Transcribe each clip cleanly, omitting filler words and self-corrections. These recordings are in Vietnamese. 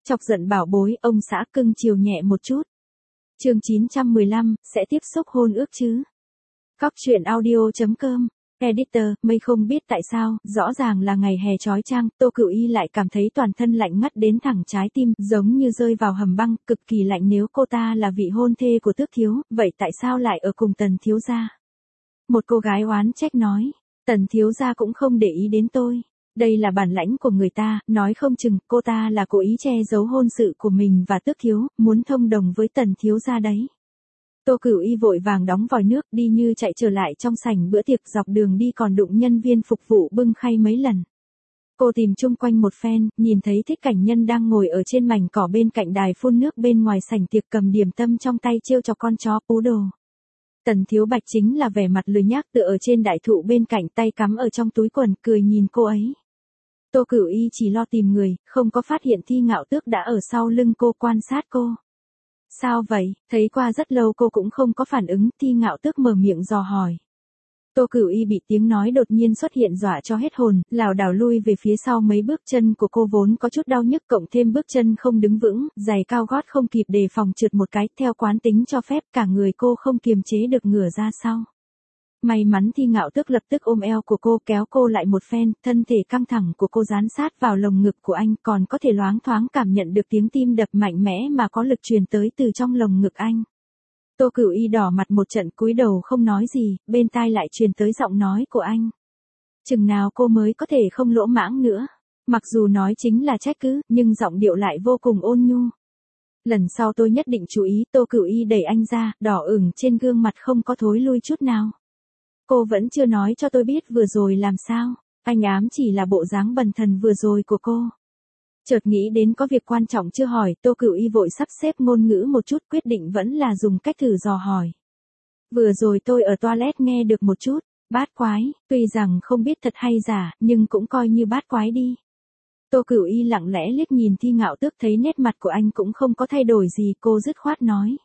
Chọc giận bảo bối, ông xã cưng chiều nhẹ một chút. Chương 915, sẽ tiếp xúc hôn ước chứ? Cóc truyện audio.com. Editor, mây không biết tại sao, rõ ràng là ngày hè chói chang, Tô Cửu Y lại cảm thấy toàn thân lạnh ngắt đến thẳng trái tim, giống như rơi vào hầm băng, cực kỳ lạnh. Nếu cô ta là vị hôn thê của Tước thiếu, vậy tại sao lại ở cùng Tần thiếu gia? Một cô gái oán trách nói, Tần thiếu gia cũng không để ý đến tôi. Đây là bản lãnh của người ta, nói không chừng cô ta là cố ý che giấu hôn sự của mình và Tước thiếu, muốn thông đồng với Tần thiếu gia đấy. Tô Cửu Y vội vàng đóng vòi nước đi như chạy trở lại trong sảnh bữa tiệc, dọc đường đi còn đụng nhân viên phục vụ bưng khay mấy lần. Cô tìm chung quanh một phen, nhìn thấy Thích Cảnh Nhân đang ngồi ở trên mảnh cỏ bên cạnh đài phun nước bên ngoài sảnh tiệc, cầm điểm tâm trong tay trêu chọc con chó Ú Đồ. Tần Thiếu Bạch chính là vẻ mặt lười nhác tựa ở trên đại thụ bên cạnh, tay cắm ở trong túi quần, cười nhìn cô ấy. Tô Cửu Y chỉ lo tìm người, không có phát hiện Thi Ngạo Tước đã ở sau lưng cô quan sát cô. Sao vậy, thấy qua rất lâu cô cũng không có phản ứng, Thi Ngạo Tước mở miệng dò hỏi. Tô Cửu Y bị tiếng nói đột nhiên xuất hiện dọa cho hết hồn, lảo đảo lui về phía sau mấy bước, chân của cô vốn có chút đau nhức, cộng thêm bước chân không đứng vững, giày cao gót không kịp đề phòng trượt một cái, theo quán tính cho phép, cả người cô không kiềm chế được ngửa ra sau. May mắn Thi Ngạo Tước lập tức ôm eo của cô, kéo cô lại một phen, thân thể căng thẳng của cô dán sát vào lồng ngực của anh, còn có thể loáng thoáng cảm nhận được tiếng tim đập mạnh mẽ mà có lực truyền tới từ trong lồng ngực anh. Tô Cửu Y đỏ mặt một trận, cúi đầu không nói gì, bên tai lại truyền tới giọng nói của anh. Chừng nào cô mới có thể không lỗ mãng nữa? Mặc dù nói chính là trách cứ, nhưng giọng điệu lại vô cùng ôn nhu. Lần sau tôi nhất định chú ý. Tô Cửu Y đẩy anh ra, đỏ ửng trên gương mặt không có thối lui chút nào. Cô vẫn chưa nói cho tôi biết vừa rồi làm sao. Anh ám chỉ là bộ dáng bần thần vừa rồi của cô. Chợt nghĩ đến có việc quan trọng chưa hỏi, Tô Cửu Y vội sắp xếp ngôn ngữ một chút, quyết định vẫn là dùng cách thử dò hỏi. Vừa rồi tôi ở toilet nghe được một chút, bát quái, tuy rằng không biết thật hay giả, nhưng cũng coi như bát quái đi. Tô Cửu Y lặng lẽ liếc nhìn Thi Ngạo Tước, thấy nét mặt của anh cũng không có thay đổi gì, cô dứt khoát nói.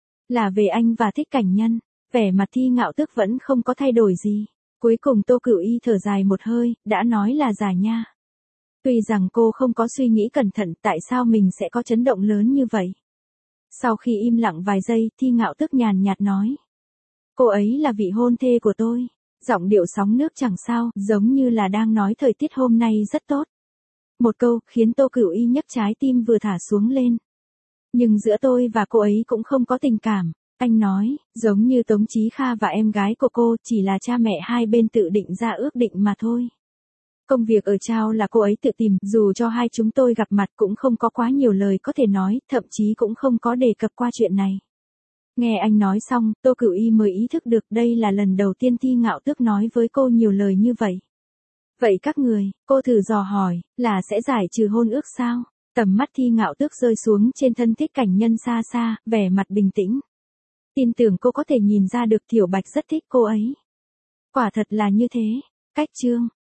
Là về anh và Thích Cảnh Nhân. Vẻ mặt Thi Ngạo Tước vẫn không có thay đổi gì. Cuối cùng Tô Cửu Y thở dài một hơi, đã nói là giả nha. Tuy rằng cô không có suy nghĩ cẩn thận tại sao mình sẽ có chấn động lớn như vậy. Sau khi im lặng vài giây, Thi Ngạo Tước nhàn nhạt nói. Cô ấy là vị hôn thê của tôi. Giọng điệu sóng nước chẳng sao, giống như là đang nói thời tiết hôm nay rất tốt. Một câu khiến Tô Cửu Y nhấc trái tim vừa thả xuống lên. Nhưng giữa tôi và cô ấy cũng không có tình cảm. Anh nói, giống như Tống Chí Kha và em gái của cô, chỉ là cha mẹ hai bên tự định ra ước định mà thôi. Công việc ở Trao là cô ấy tự tìm, dù cho hai chúng tôi gặp mặt cũng không có quá nhiều lời có thể nói, thậm chí cũng không có đề cập qua chuyện này. Nghe anh nói xong, Tô Cửu Y mới ý thức được đây là lần đầu tiên Thi Ngạo Tước nói với cô nhiều lời như vậy. Vậy các người, cô thử dò hỏi, là sẽ giải trừ hôn ước sao? Tầm mắt Thi Ngạo Tước rơi xuống trên thân Thích Cảnh Nhân xa xa, vẻ mặt bình tĩnh. Tin tưởng cô có thể nhìn ra được Tiểu Bạch rất thích cô ấy. Quả thật là như thế. Cách chương